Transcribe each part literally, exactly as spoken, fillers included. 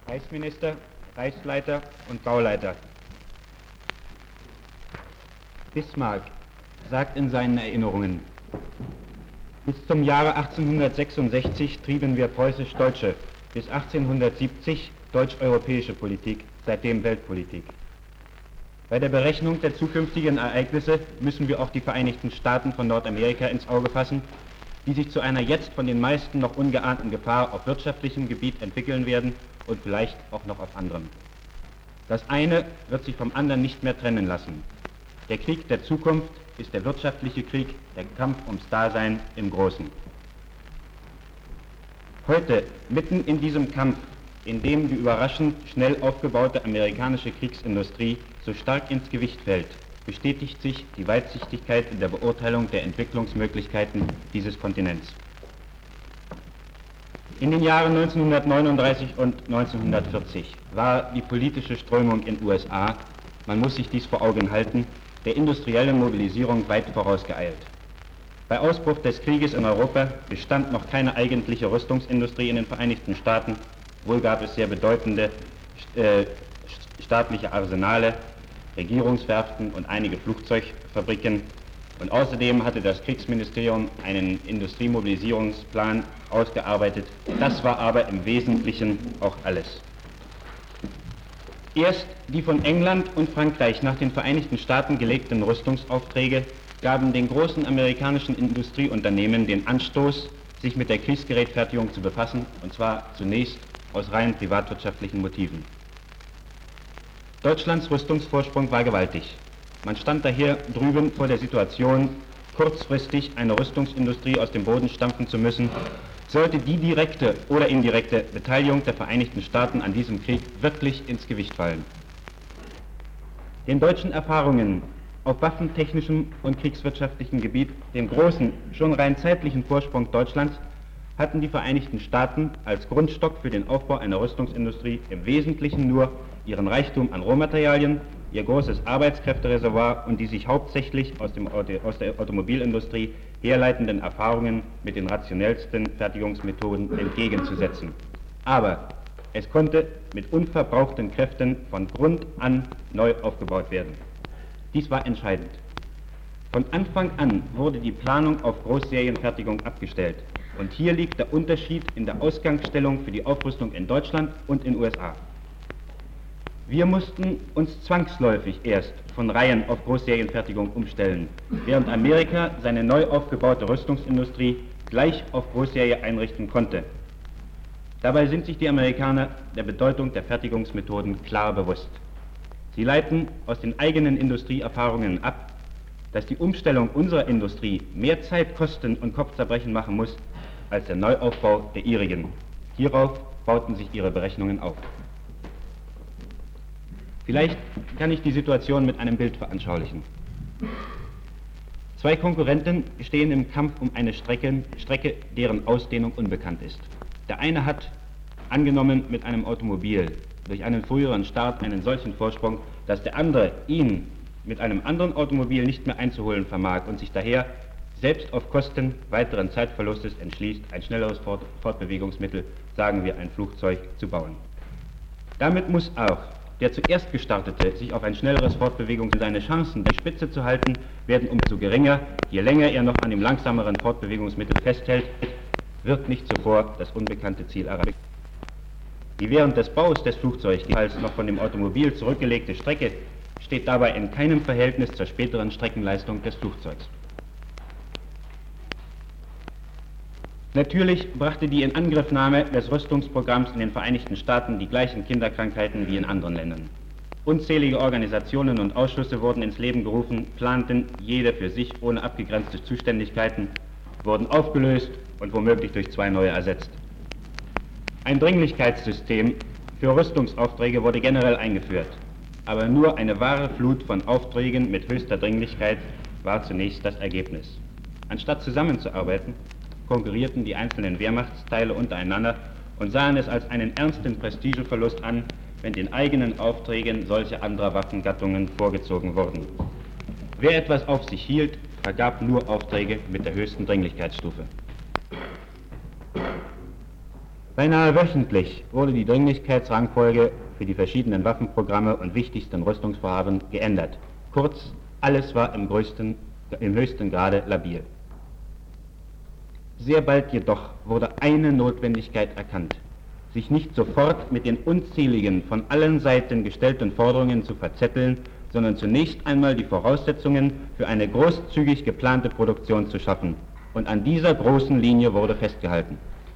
Reichsminister, Reichsleiter und Gauleiter. Bismarck sagt in seinen Erinnerungen: Bis zum Jahre achtzehnhundertsechsundsechzig trieben wir preußisch-deutsche, bis achtzehnhundertsiebzig deutsch-europäische Politik, seitdem Weltpolitik. Bei der Berechnung der zukünftigen Ereignisse müssen wir auch die Vereinigten Staaten von Nordamerika ins Auge fassen, die sich zu einer jetzt von den meisten noch ungeahnten Gefahr auf wirtschaftlichem Gebiet entwickeln werden und vielleicht auch noch auf anderem. Das eine wird sich vom anderen nicht mehr trennen lassen. Der Krieg der Zukunft ist der wirtschaftliche Krieg, der Kampf ums Dasein im Großen. Heute, mitten in diesem Kampf, in dem die überraschend schnell aufgebaute amerikanische Kriegsindustrie so stark ins Gewicht fällt, bestätigt sich die Weitsichtigkeit in der Beurteilung der Entwicklungsmöglichkeiten dieses Kontinents. In den Jahren neunzehnhundertneununddreißig und neunzehnhundertvierzig war die politische Strömung in U S A, man muss sich dies vor Augen halten, der industriellen Mobilisierung weit vorausgeeilt. Bei Ausbruch des Krieges in Europa bestand noch keine eigentliche Rüstungsindustrie in den Vereinigten Staaten, wohl gab es sehr bedeutende äh, staatliche Arsenale, Regierungswerften und einige Flugzeugfabriken, und außerdem hatte das Kriegsministerium einen Industriemobilisierungsplan ausgearbeitet. Das war aber im Wesentlichen auch alles. Erst die von England und Frankreich nach den Vereinigten Staaten gelegten Rüstungsaufträge gaben den großen amerikanischen Industrieunternehmen den Anstoß, sich mit der Kriegsgerätfertigung zu befassen, und zwar zunächst aus rein privatwirtschaftlichen Motiven. Deutschlands Rüstungsvorsprung war gewaltig. Man stand daher drüben vor der Situation, kurzfristig eine Rüstungsindustrie aus dem Boden stampfen zu müssen, sollte die direkte oder indirekte Beteiligung der Vereinigten Staaten an diesem Krieg wirklich ins Gewicht fallen. Den deutschen Erfahrungen auf waffentechnischem und kriegswirtschaftlichem Gebiet, den großen, schon rein zeitlichen Vorsprung Deutschlands, hatten die Vereinigten Staaten als Grundstock für den Aufbau einer Rüstungsindustrie im Wesentlichen nur ihren Reichtum an Rohmaterialien, ihr großes Arbeitskräftereservoir und die sich hauptsächlich aus, dem Auto, aus der Automobilindustrie herleitenden Erfahrungen mit den rationellsten Fertigungsmethoden entgegenzusetzen. Aber es konnte mit unverbrauchten Kräften von Grund an neu aufgebaut werden. Dies war entscheidend. Von Anfang an wurde die Planung auf Großserienfertigung abgestellt. Und hier liegt der Unterschied in der Ausgangsstellung für die Aufrüstung in Deutschland und in U S A. Wir mussten uns zwangsläufig erst von Reihen auf Großserienfertigung umstellen, während Amerika seine neu aufgebaute Rüstungsindustrie gleich auf Großserie einrichten konnte. Dabei sind sich die Amerikaner der Bedeutung der Fertigungsmethoden klar bewusst. Sie leiten aus den eigenen Industrieerfahrungen ab, dass die Umstellung unserer Industrie mehr Zeit kosten und Kopfzerbrechen machen muss, als der Neuaufbau der ihrigen. Hierauf bauten sich ihre Berechnungen auf. Vielleicht kann ich die Situation mit einem Bild veranschaulichen. Zwei Konkurrenten stehen im Kampf um eine Strecke, Strecke, deren Ausdehnung unbekannt ist. Der eine hat, angenommen mit einem Automobil, durch einen früheren Start einen solchen Vorsprung, dass der andere ihn mit einem anderen Automobil nicht mehr einzuholen vermag und sich daher selbst auf Kosten weiteren Zeitverlustes entschließt, ein schnelleres Fort Fortbewegungsmittel, sagen wir ein Flugzeug, zu bauen. Damit muss auch der zuerst Gestartete sich auf ein schnelleres Fortbewegung, seine Chancen, die Spitze zu halten, werden umso geringer, je länger er noch an dem langsameren Fortbewegungsmittel festhält, wird nicht zuvor das unbekannte Ziel erreicht. Die während des Baus des Flugzeugs, die als noch von dem Automobil zurückgelegte Strecke, steht dabei in keinem Verhältnis zur späteren Streckenleistung des Flugzeugs. Natürlich brachte die Inangriffnahme des Rüstungsprogramms in den Vereinigten Staaten die gleichen Kinderkrankheiten wie in anderen Ländern. Unzählige Organisationen und Ausschüsse wurden ins Leben gerufen, planten, jede für sich ohne abgegrenzte Zuständigkeiten, wurden aufgelöst und womöglich durch zwei neue ersetzt. Ein Dringlichkeitssystem für Rüstungsaufträge wurde generell eingeführt, aber nur eine wahre Flut von Aufträgen mit höchster Dringlichkeit war zunächst das Ergebnis. Anstatt zusammenzuarbeiten, konkurrierten die einzelnen Wehrmachtsteile untereinander und sahen es als einen ernsten Prestigeverlust an, wenn den eigenen Aufträgen solche anderer Waffengattungen vorgezogen wurden. Wer etwas auf sich hielt, vergab nur Aufträge mit der höchsten Dringlichkeitsstufe. Beinahe wöchentlich wurde die Dringlichkeitsrangfolge für die verschiedenen Waffenprogramme und wichtigsten Rüstungsvorhaben geändert. Kurz, alles war im, größten, im höchsten Grade labil. Sehr bald jedoch wurde eine Notwendigkeit erkannt, sich nicht sofort mit den unzähligen von allen Seiten gestellten Forderungen zu verzetteln, sondern zunächst einmal die Voraussetzungen für eine großzügig geplante Produktion zu schaffen. Und an dieser großen Linie wurde festgehalten.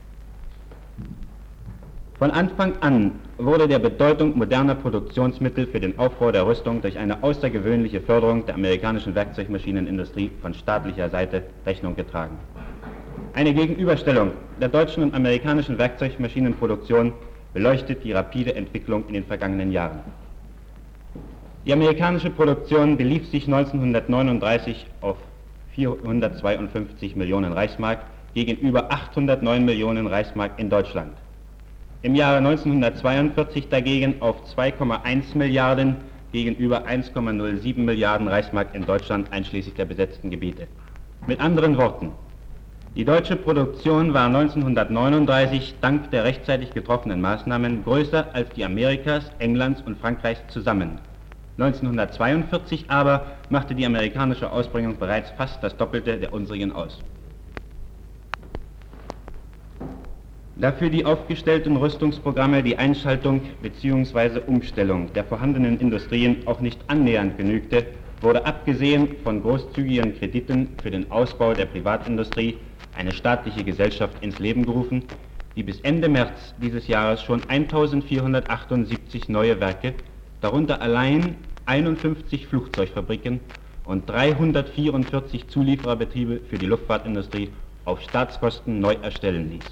Von Anfang an wurde der Bedeutung moderner Produktionsmittel für den Aufbau der Rüstung durch eine außergewöhnliche Förderung der amerikanischen Werkzeugmaschinenindustrie von staatlicher Seite Rechnung getragen. Eine Gegenüberstellung der deutschen und amerikanischen Werkzeugmaschinenproduktion beleuchtet die rapide Entwicklung in den vergangenen Jahren. Die amerikanische Produktion belief sich neunzehnhundertneununddreißig auf vierhundertzweiundfünfzig Millionen Reichsmark gegenüber achthundertneun Millionen Reichsmark in Deutschland. Im Jahre neunzehnhundertzweiundvierzig dagegen auf zwei Komma eins Milliarden gegenüber eins Komma null sieben Milliarden Reichsmark in Deutschland einschließlich der besetzten Gebiete. Mit anderen Worten, die deutsche Produktion war neunzehnhundertneununddreißig dank der rechtzeitig getroffenen Maßnahmen größer als die Amerikas, Englands und Frankreichs zusammen. neunzehnhundertzweiundvierzig aber machte die amerikanische Ausbringung bereits fast das Doppelte der unsrigen aus. Da für die aufgestellten Rüstungsprogramme die Einschaltung bzw. Umstellung der vorhandenen Industrien auch nicht annähernd genügte, wurde abgesehen von großzügigen Krediten für den Ausbau der Privatindustrie eine staatliche Gesellschaft ins Leben gerufen, die bis Ende März dieses Jahres schon eintausendvierhundertachtundsiebzig neue Werke, darunter allein einundfünfzig Flugzeugfabriken und dreihundertvierundvierzig Zuliefererbetriebe für die Luftfahrtindustrie auf Staatskosten neu erstellen ließ.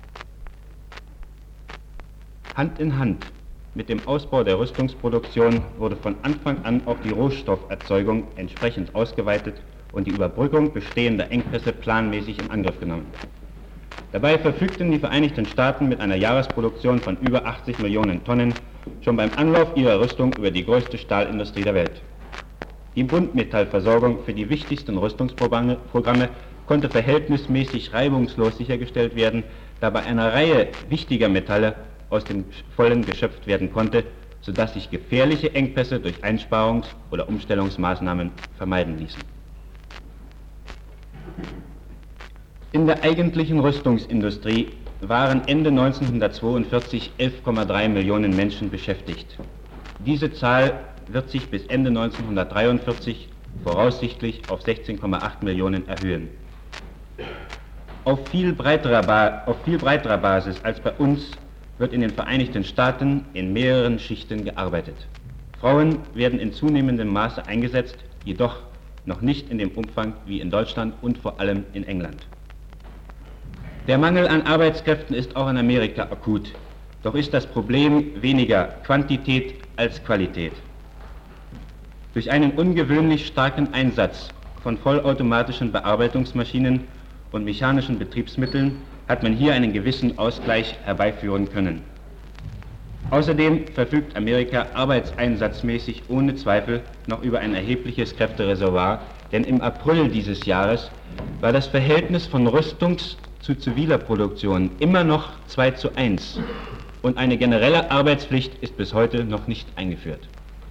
Hand in Hand mit dem Ausbau der Rüstungsproduktion wurde von Anfang an auch die Rohstofferzeugung entsprechend ausgeweitet und die Überbrückung bestehender Engpässe planmäßig in Angriff genommen. Dabei verfügten die Vereinigten Staaten mit einer Jahresproduktion von über achtzig Millionen Tonnen schon beim Anlauf ihrer Rüstung über die größte Stahlindustrie der Welt. Die Buntmetallversorgung für die wichtigsten Rüstungsprogramme konnte verhältnismäßig reibungslos sichergestellt werden, da bei einer Reihe wichtiger Metalle aus dem Vollen geschöpft werden konnte, sodass sich gefährliche Engpässe durch Einsparungs- oder Umstellungsmaßnahmen vermeiden ließen. In der eigentlichen Rüstungsindustrie waren Ende neunzehnhundertzweiundvierzig elf Komma drei Millionen Menschen beschäftigt. Diese Zahl wird sich bis Ende neunzehnhundertdreiundvierzig voraussichtlich auf sechzehn Komma acht Millionen erhöhen. Auf viel breiterer, ba- auf viel breiterer Basis als bei uns wird in den Vereinigten Staaten in mehreren Schichten gearbeitet. Frauen werden in zunehmendem Maße eingesetzt, jedoch noch nicht in dem Umfang wie in Deutschland und vor allem in England. Der Mangel an Arbeitskräften ist auch in Amerika akut, doch ist das Problem weniger Quantität als Qualität. Durch einen ungewöhnlich starken Einsatz von vollautomatischen Bearbeitungsmaschinen und mechanischen Betriebsmitteln hat man hier einen gewissen Ausgleich herbeiführen können. Außerdem verfügt Amerika arbeitseinsatzmäßig ohne Zweifel noch über ein erhebliches Kräftereservoir, denn im April dieses Jahres war das Verhältnis von Rüstungs- zu ziviler Produktion immer noch zwei zu eins und eine generelle Arbeitspflicht ist bis heute noch nicht eingeführt.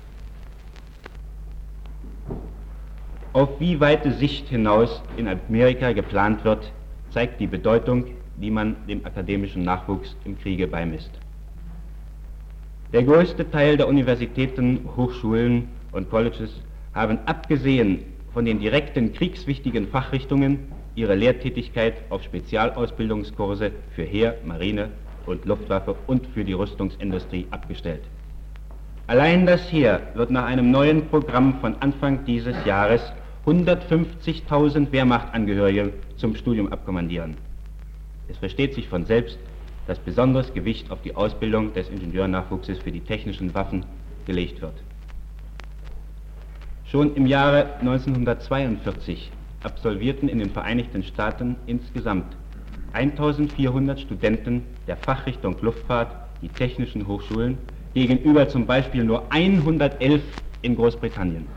Auf wie weite Sicht hinaus in Amerika geplant wird, zeigt die Bedeutung, die man dem akademischen Nachwuchs im Kriege beimisst. Der größte Teil der Universitäten, Hochschulen und Colleges haben abgesehen von den direkten kriegswichtigen Fachrichtungen ihre Lehrtätigkeit auf Spezialausbildungskurse für Heer, Marine und Luftwaffe und für die Rüstungsindustrie abgestellt. Allein das Heer wird nach einem neuen Programm von Anfang dieses Jahres hundertfünfzigtausend Wehrmachtangehörige zum Studium abkommandieren. Es versteht sich von selbst, dass besonderes Gewicht auf die Ausbildung des Ingenieurnachwuchses für die technischen Waffen gelegt wird. Schon im Jahre neunzehnhundertzweiundvierzig absolvierten in den Vereinigten Staaten insgesamt eintausendvierhundert Studenten der Fachrichtung Luftfahrt die technischen Hochschulen gegenüber zum Beispiel nur hundertelf in Großbritannien.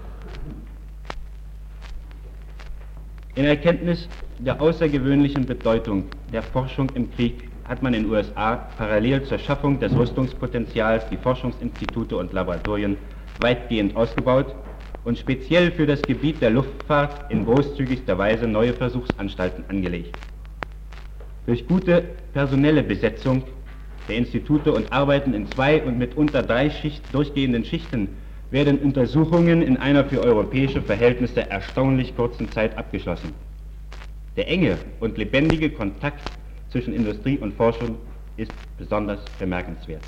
In Erkenntnis der außergewöhnlichen Bedeutung der Forschung im Krieg hat man in den U S A parallel zur Schaffung des Rüstungspotenzials die Forschungsinstitute und Laboratorien weitgehend ausgebaut und speziell für das Gebiet der Luftfahrt in großzügigster Weise neue Versuchsanstalten angelegt. Durch gute personelle Besetzung der Institute und Arbeiten in zwei und mitunter drei Schicht durchgehenden Schichten werden Untersuchungen in einer für europäische Verhältnisse erstaunlich kurzen Zeit abgeschlossen. Der enge und lebendige Kontakt zwischen Industrie und Forschung ist besonders bemerkenswert.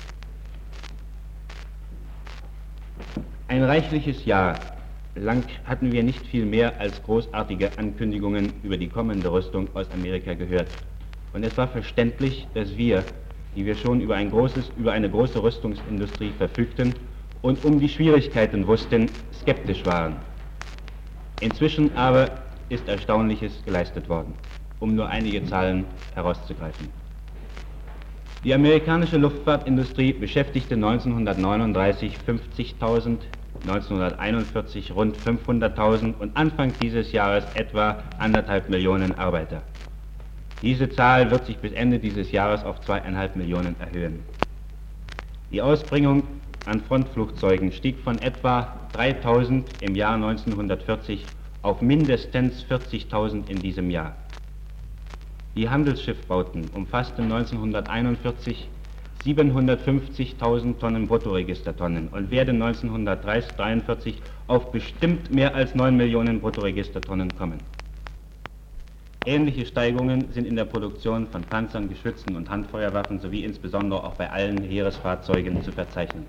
Ein reichliches Jahr lang hatten wir nicht viel mehr als großartige Ankündigungen über die kommende Rüstung aus Amerika gehört. Und es war verständlich, dass wir, die wir schon über, ein großes, über eine große Rüstungsindustrie verfügten und um die Schwierigkeiten wussten, skeptisch waren. Inzwischen aber ist Erstaunliches geleistet worden, um nur einige Zahlen herauszugreifen. Die amerikanische Luftfahrtindustrie beschäftigte neunzehnhundertneununddreißig fünfzigtausend, neunzehnhunderteinundvierzig rund fünfhunderttausend und Anfang dieses Jahres etwa anderthalb Millionen Arbeiter. Diese Zahl wird sich bis Ende dieses Jahres auf zweieinhalb Millionen erhöhen. Die Ausbringung an Frontflugzeugen stieg von etwa dreitausend im Jahr neunzehnhundertvierzig auf mindestens vierzigtausend in diesem Jahr. Die Handelsschiffbauten umfassten neunzehnhunderteinundvierzig siebenhundertfünfzigtausend Tonnen Bruttoregistertonnen und werden neunzehnhundertdreiundvierzig auf bestimmt mehr als neun Millionen Bruttoregistertonnen kommen. Ähnliche Steigungen sind in der Produktion von Panzern, Geschützen und Handfeuerwaffen sowie insbesondere auch bei allen Heeresfahrzeugen zu verzeichnen.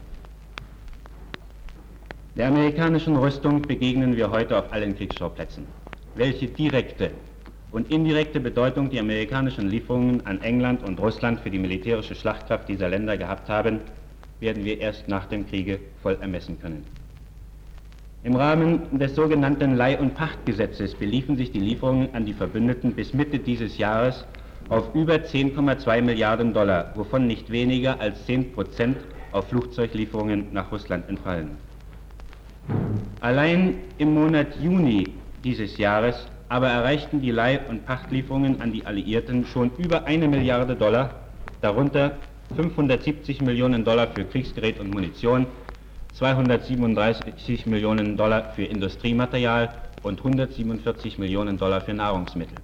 Der amerikanischen Rüstung begegnen wir heute auf allen Kriegsschauplätzen. Welche direkte und indirekte Bedeutung die amerikanischen Lieferungen an England und Russland für die militärische Schlachtkraft dieser Länder gehabt haben, werden wir erst nach dem Kriege voll ermessen können. Im Rahmen des sogenannten Leih- und Pachtgesetzes beliefen sich die Lieferungen an die Verbündeten bis Mitte dieses Jahres auf über zehn Komma zwei Milliarden Dollar, wovon nicht weniger als zehn Prozent auf Flugzeuglieferungen nach Russland entfallen. Allein im Monat Juni dieses Jahres aber erreichten die Leih- und Pachtlieferungen an die Alliierten schon über eine Milliarde Dollar, darunter fünfhundertsiebzig Millionen Dollar für Kriegsgerät und Munition, zweihundertsiebenunddreißig Millionen Dollar für Industriematerial und hundertsiebenundvierzig Millionen Dollar für Nahrungsmittel.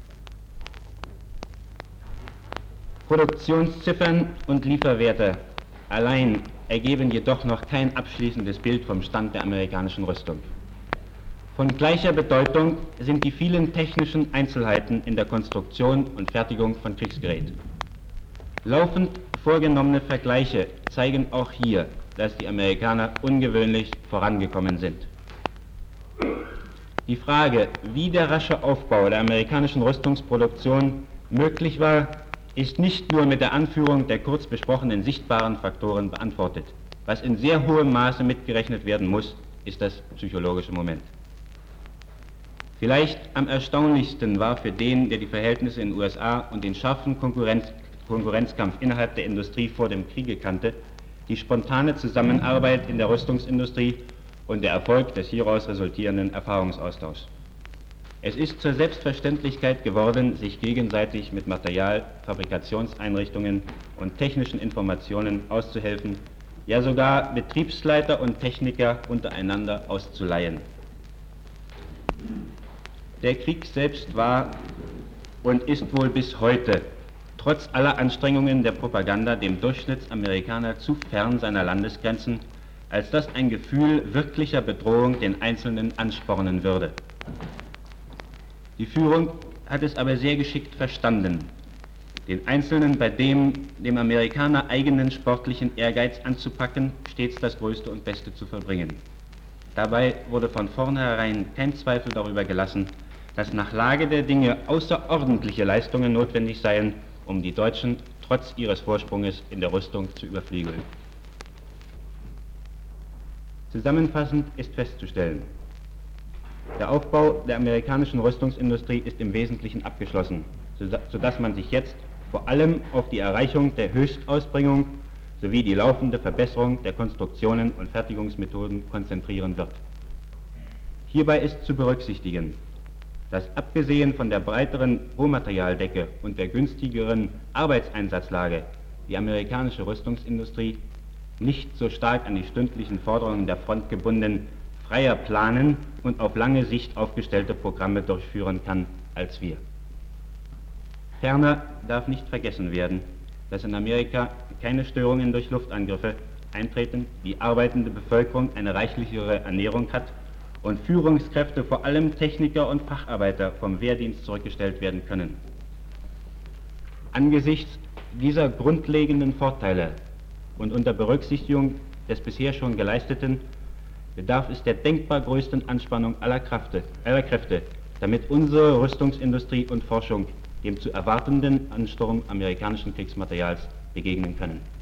Produktionsziffern und Lieferwerte allein ergeben jedoch noch kein abschließendes Bild vom Stand der amerikanischen Rüstung. Von gleicher Bedeutung sind die vielen technischen Einzelheiten in der Konstruktion und Fertigung von Kriegsgerät. Laufend vorgenommene Vergleiche zeigen auch hier, dass die Amerikaner ungewöhnlich vorangekommen sind. Die Frage, wie der rasche Aufbau der amerikanischen Rüstungsproduktion möglich war, ist nicht nur mit der Anführung der kurz besprochenen sichtbaren Faktoren beantwortet. Was in sehr hohem Maße mitgerechnet werden muss, ist das psychologische Moment. Vielleicht am erstaunlichsten war für den, der die Verhältnisse in den U S A und den scharfen Konkurrenz, Konkurrenzkampf innerhalb der Industrie vor dem Kriege kannte, die spontane Zusammenarbeit in der Rüstungsindustrie und der Erfolg des hieraus resultierenden Erfahrungsaustauschs. Es ist zur Selbstverständlichkeit geworden, sich gegenseitig mit Material, Fabrikationseinrichtungen und technischen Informationen auszuhelfen, ja sogar Betriebsleiter und Techniker untereinander auszuleihen. Der Krieg selbst war und ist wohl bis heute, trotz aller Anstrengungen der Propaganda, dem Durchschnittsamerikaner zu fern seiner Landesgrenzen, als dass ein Gefühl wirklicher Bedrohung den Einzelnen anspornen würde. Die Führung hat es aber sehr geschickt verstanden, den Einzelnen bei dem dem Amerikaner eigenen sportlichen Ehrgeiz anzupacken, stets das Größte und Beste zu verbringen. Dabei wurde von vornherein kein Zweifel darüber gelassen, dass nach Lage der Dinge außerordentliche Leistungen notwendig seien, um die Deutschen trotz ihres Vorsprunges in der Rüstung zu überflügeln. Zusammenfassend ist festzustellen, der Aufbau der amerikanischen Rüstungsindustrie ist im Wesentlichen abgeschlossen, sodass man sich jetzt vor allem auf die Erreichung der Höchstausbringung sowie die laufende Verbesserung der Konstruktionen und Fertigungsmethoden konzentrieren wird. Hierbei ist zu berücksichtigen, dass abgesehen von der breiteren Rohmaterialdecke und der günstigeren Arbeitseinsatzlage die amerikanische Rüstungsindustrie nicht so stark an die stündlichen Forderungen der Front gebunden, freier planen und auf lange Sicht aufgestellte Programme durchführen kann als wir. Ferner darf nicht vergessen werden, dass in Amerika keine Störungen durch Luftangriffe eintreten, die arbeitende Bevölkerung eine reichlichere Ernährung hat und Führungskräfte, vor allem Techniker und Facharbeiter, vom Wehrdienst zurückgestellt werden können. Angesichts dieser grundlegenden Vorteile und unter Berücksichtigung des bisher schon Geleisteten bedarf es der denkbar größten Anspannung aller Kräfte, aller Kräfte, damit unsere Rüstungsindustrie und Forschung dem zu erwartenden Ansturm amerikanischen Kriegsmaterials begegnen können.